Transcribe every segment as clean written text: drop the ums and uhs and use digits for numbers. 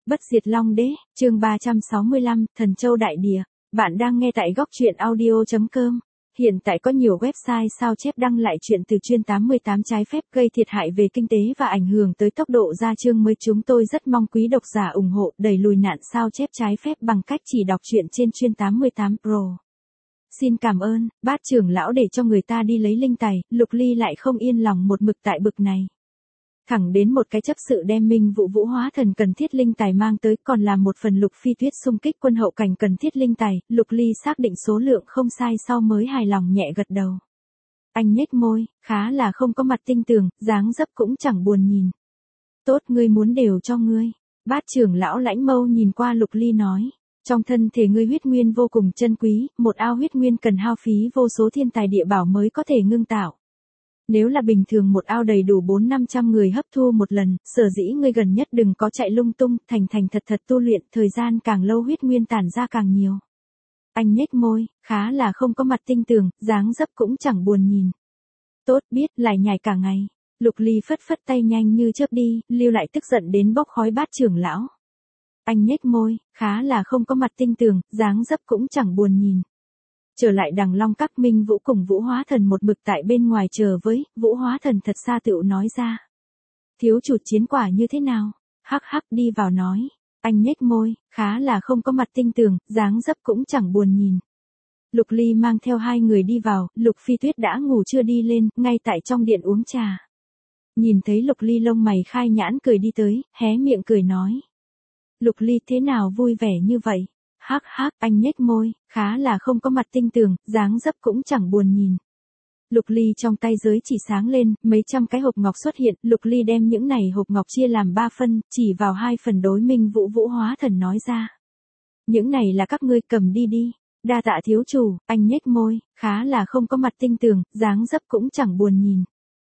Bất diệt Long Đế, chương 365, Thần Châu Đại Địa. Bạn đang nghe tại góc truyện audio.com. Hiện tại có nhiều website sao chép đăng lại chuyện từ chuyên 88 trái phép gây thiệt hại về kinh tế và ảnh hưởng tới tốc độ ra chương mới. Chúng tôi rất mong quý độc giả ủng hộ đẩy lùi nạn sao chép trái phép bằng cách chỉ đọc truyện trên chuyên 88 Pro. Xin cảm ơn, bát trưởng lão để cho người ta đi lấy linh tài, Lục Ly lại không yên lòng một mực tại bực này. Thẳng đến một cái chấp sự đem Minh Vũ Vũ Hóa Thần cần thiết linh tài mang tới, còn là một phần Lục Phi Tuyết xung kích quân hậu cảnh cần thiết linh tài, Lục Ly xác định số lượng không sai sau mới hài lòng nhẹ gật đầu. Anh nhếch môi, khá là không có mặt tinh tường, dáng dấp cũng chẳng buồn nhìn. Tốt, ngươi muốn đều cho ngươi. Bát trưởng lão lãnh mâu nhìn qua Lục Ly nói. Trong thân thể ngươi huyết nguyên vô cùng chân quý, một ao huyết nguyên cần hao phí vô số thiên tài địa bảo mới có thể ngưng tạo. Nếu là bình thường một ao đầy đủ 400-500 người hấp thu một lần, sở dĩ ngươi gần nhất đừng có chạy lung tung, thành thật tu luyện, thời gian càng lâu huyết nguyên tản ra càng nhiều. Anh nhếch môi, khá là không có mặt tinh tường, dáng dấp cũng chẳng buồn nhìn. Tốt biết, lại nhảy cả ngày. Lục Ly phất phất tay nhanh như chớp đi, lưu lại tức giận đến bốc khói bát trưởng lão. Anh nhếch môi, khá là không có mặt tinh tường, dáng dấp cũng chẳng buồn nhìn. Trở lại Đằng Long Các, Minh Vũ cùng Vũ Hóa Thần một mực tại bên ngoài chờ với, Vũ Hóa Thần thật xa tựu nói ra. Thiếu chủ chiến quả như thế nào? Hắc hắc đi vào nói. Anh nhếch môi, khá là không có mặt tinh tường, dáng dấp cũng chẳng buồn nhìn. Lục Ly mang theo hai người đi vào, Lục Phi Tuyết đã ngủ chưa đi lên, ngay tại trong điện uống trà. Nhìn thấy Lục Ly lông mày khai nhãn cười đi tới, hé miệng cười nói. Lục Ly thế nào vui vẻ như vậy? Hắc hắc, anh nhếch môi, khá là không có mặt tinh tường, dáng dấp cũng chẳng buồn nhìn. Lục Ly trong tay giới chỉ sáng lên, mấy trăm cái hộp ngọc xuất hiện, Lục Ly đem những này hộp ngọc chia làm 3 phân, chỉ vào 2 phần đối Minh Vũ Vũ Hóa Thần nói ra. Những này là các ngươi cầm đi đi. Đa tạ thiếu chủ, anh nhếch môi, khá là không có mặt tinh tường, dáng dấp cũng chẳng buồn nhìn.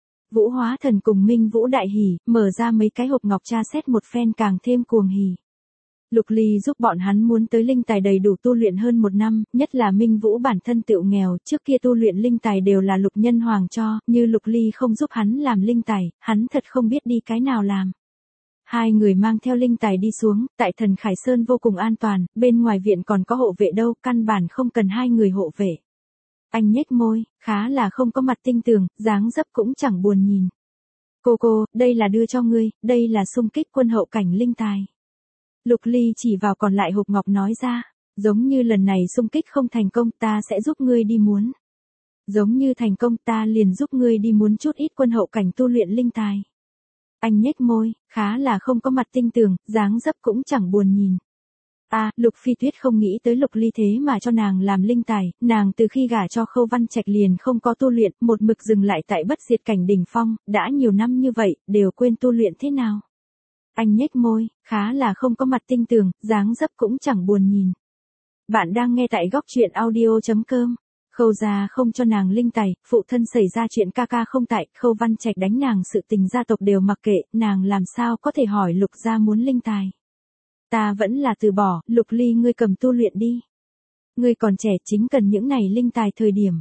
Vũ Hóa Thần cùng Minh Vũ đại hỉ, mở ra mấy cái hộp ngọc tra xét một phen càng thêm cuồng hỉ. Lục Ly giúp bọn hắn muốn tới linh tài đầy đủ tu luyện hơn 1 năm, nhất là Minh Vũ bản thân tựu nghèo, trước kia tu luyện linh tài đều là Lục Nhân Hoàng cho, như Lục Ly không giúp hắn làm linh tài, hắn thật không biết đi cái nào làm. Hai người mang theo linh tài đi xuống, tại Thần Khải Sơn vô cùng an toàn, bên ngoài viện còn có hộ vệ đâu, căn bản không cần hai người hộ vệ. Anh nhếch môi, khá là không có mặt tinh tường, dáng dấp cũng chẳng buồn nhìn. Cô, đây là đưa cho ngươi, đây là xung kích quân hậu cảnh linh tài. Lục Ly chỉ vào còn lại hộp ngọc nói ra, giống như lần này xung kích không thành công ta sẽ giúp ngươi đi muốn. Giống như thành công ta liền giúp ngươi đi muốn chút ít quân hậu cảnh tu luyện linh tài. Anh nhếch môi, khá là không có mặt tinh tường, dáng dấp cũng chẳng buồn nhìn. Lục Phi Tuyết không nghĩ tới Lục Ly thế mà cho nàng làm linh tài, nàng từ khi gả cho Khâu Văn Trạch liền không có tu luyện, một mực dừng lại tại bất diệt cảnh đỉnh phong, đã nhiều năm như vậy, đều quên tu luyện thế nào. Anh nhếch môi, khá là không có mặt tinh tường, dáng dấp cũng chẳng buồn nhìn. Bạn đang nghe tại góc truyện audio.com. Khâu gia không cho nàng linh tài, phụ thân xảy ra chuyện ca không tại, Khâu Văn Trạch đánh nàng sự tình gia tộc đều mặc kệ, nàng làm sao có thể hỏi Lục gia muốn linh tài. Ta vẫn là từ bỏ, Lục Ly ngươi cầm tu luyện đi. Ngươi còn trẻ chính cần những này linh tài thời điểm.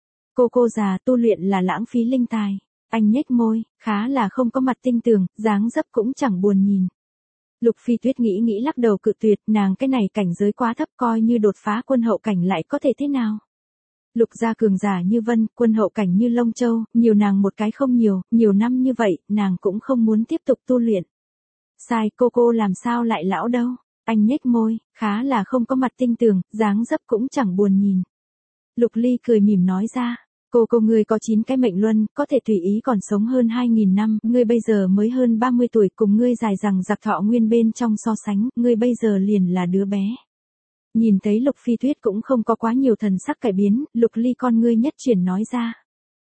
Cô già tu luyện là lãng phí linh tài. Anh nhếch môi, khá là không có mặt tinh tường, dáng dấp cũng chẳng buồn nhìn. Lục Phi Tuyết nghĩ lắc đầu cự tuyệt, nàng cái này cảnh giới quá thấp, coi như đột phá quân hậu cảnh lại có thể thế nào. Lục gia cường giả như Vân, quân hậu cảnh như Long Châu, nhiều nàng một cái không nhiều năm như vậy, nàng cũng không muốn tiếp tục tu luyện. Sai, cô làm sao lại lão đâu. Anh nhếch môi, khá là không có mặt tinh tường, dáng dấp cũng chẳng buồn nhìn. Lục Ly cười mỉm nói ra. Cô ngươi có 9 cái mệnh luân, có thể tùy ý còn sống hơn 2.000 năm, ngươi bây giờ mới hơn 30 tuổi, cùng ngươi dài rằng giặc thọ nguyên bên trong so sánh, ngươi bây giờ liền là đứa bé. Nhìn thấy Lục Phi Tuyết cũng không có quá nhiều thần sắc cải biến, Lục Ly con ngươi nhất chuyển nói ra.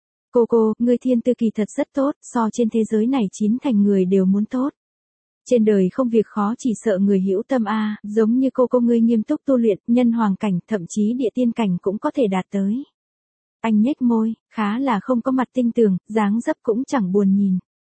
Cô, ngươi thiên tư kỳ thật rất tốt, so trên thế giới này 9 thành người đều muốn tốt. Trên đời không việc khó chỉ sợ người hữu tâm giống như cô ngươi nghiêm túc tu luyện, nhân hoàng cảnh, thậm chí địa tiên cảnh cũng có thể đạt tới. Anh nhếch môi, khá là không có mặt tinh tường, dáng dấp cũng chẳng buồn nhìn.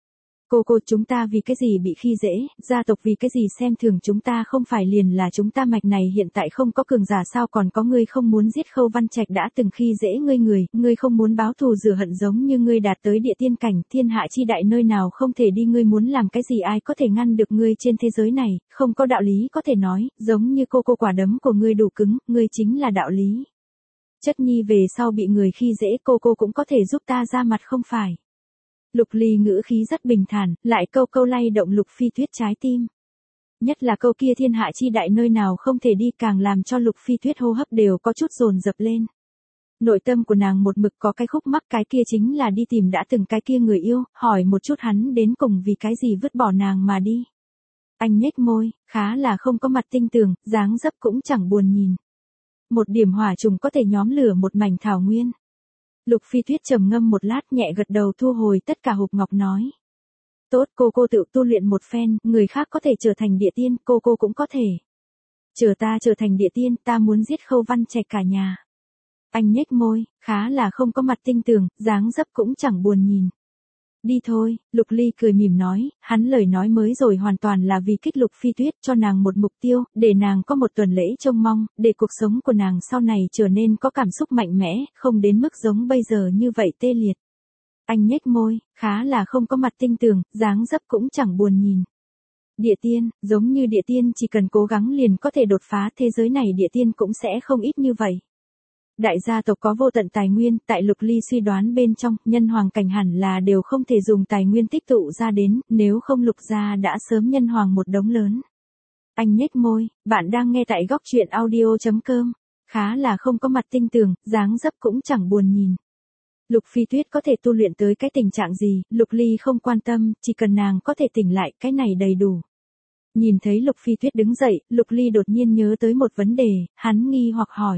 Cô chúng ta vì cái gì bị khi dễ, gia tộc vì cái gì xem thường chúng ta, không phải liền là chúng ta mạch này hiện tại không có cường giả sao, còn có ngươi không muốn giết Khâu Văn Trạch đã từng khi dễ ngươi không muốn báo thù rửa hận, giống như ngươi đạt tới địa tiên cảnh, thiên hạ chi đại nơi nào không thể đi, ngươi muốn làm cái gì ai có thể ngăn được ngươi trên thế giới này, không có đạo lý có thể nói, giống như cô quả đấm của ngươi đủ cứng, ngươi chính là đạo lý. Chất nhi về sau bị người khi dễ cô cũng có thể giúp ta ra mặt không phải. Lục Ly ngữ khí rất bình thản, lại câu lay động Lục Phi Tuyết trái tim. Nhất là câu kia thiên hạ chi đại nơi nào không thể đi, càng làm cho Lục Phi Tuyết hô hấp đều có chút dồn dập lên. Nội tâm của nàng một mực có cái khúc mắc, cái kia chính là đi tìm đã từng cái kia người yêu, hỏi một chút hắn đến cùng vì cái gì vứt bỏ nàng mà đi. Anh nhếch môi, khá là không có mặt tinh tường, dáng dấp cũng chẳng buồn nhìn. Một điểm hỏa trùng có thể nhóm lửa một mảnh thảo nguyên. Lục Phi Tuyết trầm ngâm một lát, nhẹ gật đầu thu hồi tất cả hộp ngọc nói. Tốt, cô tự tu luyện một phen, người khác có thể trở thành địa tiên, cô cũng có thể. Chờ ta trở thành địa tiên, ta muốn giết Khâu Văn Trạch cả nhà. Anh nhếch môi, khá là không có mặt tinh tường, dáng dấp cũng chẳng buồn nhìn. Đi thôi, Lục Ly cười mỉm nói, hắn lời nói mới rồi hoàn toàn là vì kích Lục Phi Tuyết, cho nàng một mục tiêu, để nàng có một tuần lễ trông mong, để cuộc sống của nàng sau này trở nên có cảm xúc mạnh mẽ, không đến mức giống bây giờ như vậy tê liệt. Anh nhếch môi, khá là không có mặt tinh tường, dáng dấp cũng chẳng buồn nhìn. Địa tiên, giống như địa tiên chỉ cần cố gắng liền có thể đột phá, thế giới này địa tiên cũng sẽ không ít như vậy. Đại gia tộc có vô tận tài nguyên, tại Lục Ly suy đoán bên trong, nhân hoàng cảnh hẳn là đều không thể dùng tài nguyên tích tụ ra đến, nếu không Lục gia đã sớm nhân hoàng một đống lớn. Anh nhếch môi, bạn đang nghe tại góc truyện audio.com, khá là không có mặt tinh tường, dáng dấp cũng chẳng buồn nhìn. Lục Phi Tuyết có thể tu luyện tới cái tình trạng gì, Lục Ly không quan tâm, chỉ cần nàng có thể tỉnh lại, cái này đầy đủ. Nhìn thấy Lục Phi Tuyết đứng dậy, Lục Ly đột nhiên nhớ tới một vấn đề, hắn nghi hoặc hỏi.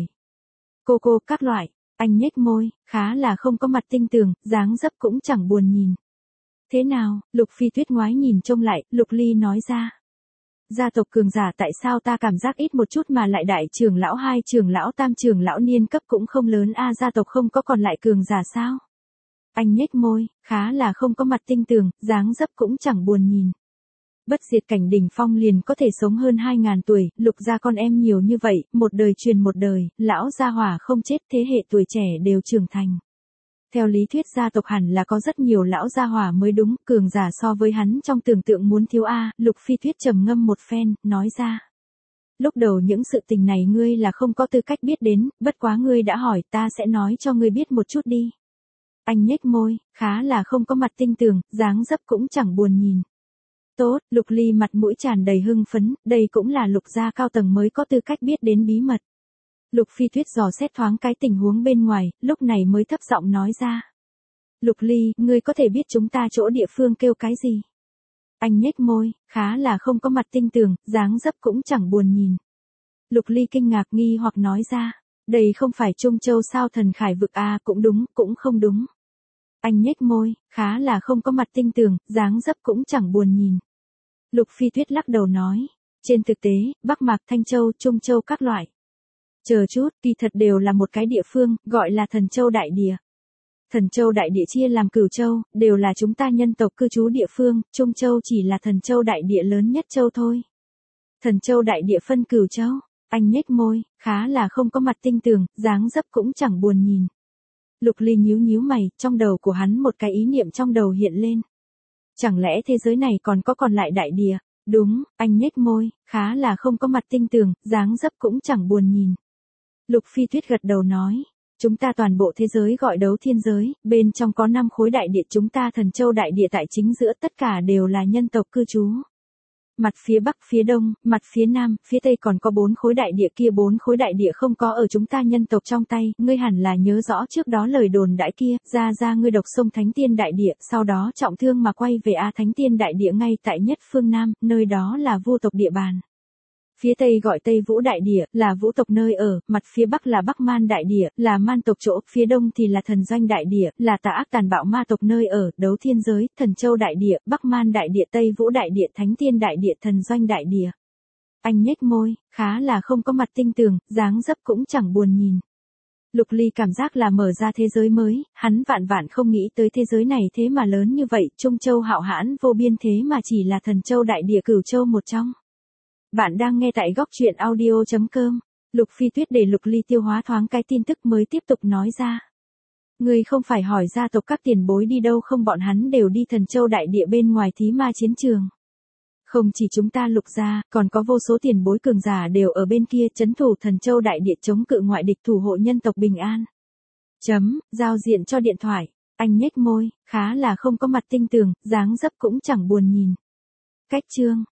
Cô các loại, anh nhếch môi, khá là không có mặt tinh tường, dáng dấp cũng chẳng buồn nhìn. Thế nào, Lục Phi Tuyết ngoái nhìn trông lại, Lục Ly nói ra. Gia tộc cường giả tại sao ta cảm giác ít một chút mà lại đại trưởng lão, hai trưởng lão, tam trưởng lão niên cấp cũng không lớn a, gia tộc không có còn lại cường giả sao? Anh nhếch môi, khá là không có mặt tinh tường, dáng dấp cũng chẳng buồn nhìn. Bất diệt cảnh đỉnh phong liền có thể sống hơn 2000 tuổi, Lục gia con em nhiều như vậy, một đời truyền một đời, lão gia hỏa không chết, thế hệ tuổi trẻ đều trưởng thành. Theo lý thuyết gia tộc hẳn là có rất nhiều lão gia hỏa mới đúng, cường giả so với hắn trong tưởng tượng muốn thiếu a. Lục Phi Tuyết trầm ngâm một phen, nói ra. Lúc đầu những sự tình này ngươi là không có tư cách biết đến, bất quá ngươi đã hỏi, ta sẽ nói cho ngươi biết một chút đi. Anh nhếch môi, khá là không có mặt tinh tường, dáng dấp cũng chẳng buồn nhìn. Tốt, Lục Ly mặt mũi tràn đầy hưng phấn, đây cũng là Lục gia cao tầng mới có tư cách biết đến bí mật. Lục Phi Tuyết dò xét thoáng cái tình huống bên ngoài, lúc này mới thấp giọng nói ra. Lục Ly, ngươi có thể biết chúng ta chỗ địa phương kêu cái gì? Anh nhếch môi, khá là không có mặt tinh tường, dáng dấp cũng chẳng buồn nhìn. Lục Ly kinh ngạc nghi hoặc nói ra. Đây không phải Trung Châu sao, thần khải vực a, cũng đúng, cũng không đúng. Anh nhếch môi, khá là không có mặt tinh tường, dáng dấp cũng chẳng buồn nhìn. Lục Phi Tuyết lắc đầu nói. Trên thực tế, Bắc Mạc, Thanh Châu, Trung Châu các loại. Chờ chút, kỳ thật đều là một cái địa phương, gọi là Thần Châu Đại Địa. Thần Châu Đại Địa chia làm Cửu Châu, đều là chúng ta nhân tộc cư trú địa phương, Trung Châu chỉ là Thần Châu Đại Địa lớn nhất châu thôi. Thần Châu Đại Địa phân Cửu Châu, anh nhếch môi, khá là không có mặt tinh tường, dáng dấp cũng chẳng buồn nhìn. Lục Ly nhíu mày, trong đầu của hắn một cái ý niệm trong đầu hiện lên. Chẳng lẽ thế giới này còn có còn lại đại địa? Đúng, anh nhếch môi, khá là không có mặt tinh tường, dáng dấp cũng chẳng buồn nhìn. Lục Phi Tuyết gật đầu nói, chúng ta toàn bộ thế giới gọi đấu thiên giới, bên trong có 5 khối đại địa, chúng ta Thần Châu Đại Địa tại chính giữa, tất cả đều là nhân tộc cư trú. Mặt phía Bắc, phía Đông, mặt phía Nam, phía Tây còn có 4 khối đại địa, kia 4 khối đại địa không có ở chúng ta nhân tộc trong tay, ngươi hẳn là nhớ rõ trước đó lời đồn đãi kia, ra ngươi độc sông Thánh Tiên Đại Địa, sau đó trọng thương mà quay về Thánh Tiên Đại Địa ngay tại nhất phương Nam, nơi đó là vu tộc địa bàn. Phía Tây gọi Tây Vũ Đại Địa, là vũ tộc nơi ở, mặt phía Bắc là Bắc Man Đại Địa, là man tộc chỗ, phía Đông thì là Thần Doanh Đại Địa, là tà ác tàn bạo ma tộc nơi ở, đấu thiên giới, Thần Châu Đại Địa, Bắc Man Đại Địa, Tây Vũ Đại Địa, Thánh Tiên Đại Địa, Thần Doanh Đại Địa. Anh nhếch môi, khá là không có mặt tinh tường, dáng dấp cũng chẳng buồn nhìn. Lục Ly cảm giác là mở ra thế giới mới, hắn vạn vạn không nghĩ tới thế giới này thế mà lớn như vậy, Trung Châu hạo hãn vô biên thế mà chỉ là Thần Châu đại địa Cửu Châu một trong. Bạn đang nghe tại góc truyện audio.com. Lục Phi Tuyết để Lục Ly tiêu hóa thoáng cái tin tức mới tiếp tục nói ra. Ngươi không phải hỏi gia tộc các tiền bối đi đâu không, bọn hắn đều đi Thần Châu đại địa bên ngoài thí ma chiến trường. Không chỉ chúng ta Lục gia, còn có vô số tiền bối cường giả đều ở bên kia trấn thủ Thần Châu đại địa chống cự ngoại địch, thủ hộ nhân tộc bình an. Giao diện cho điện thoại, anh nhếch môi, khá là không có mặt tinh tường, dáng dấp cũng chẳng buồn nhìn. Cách chương,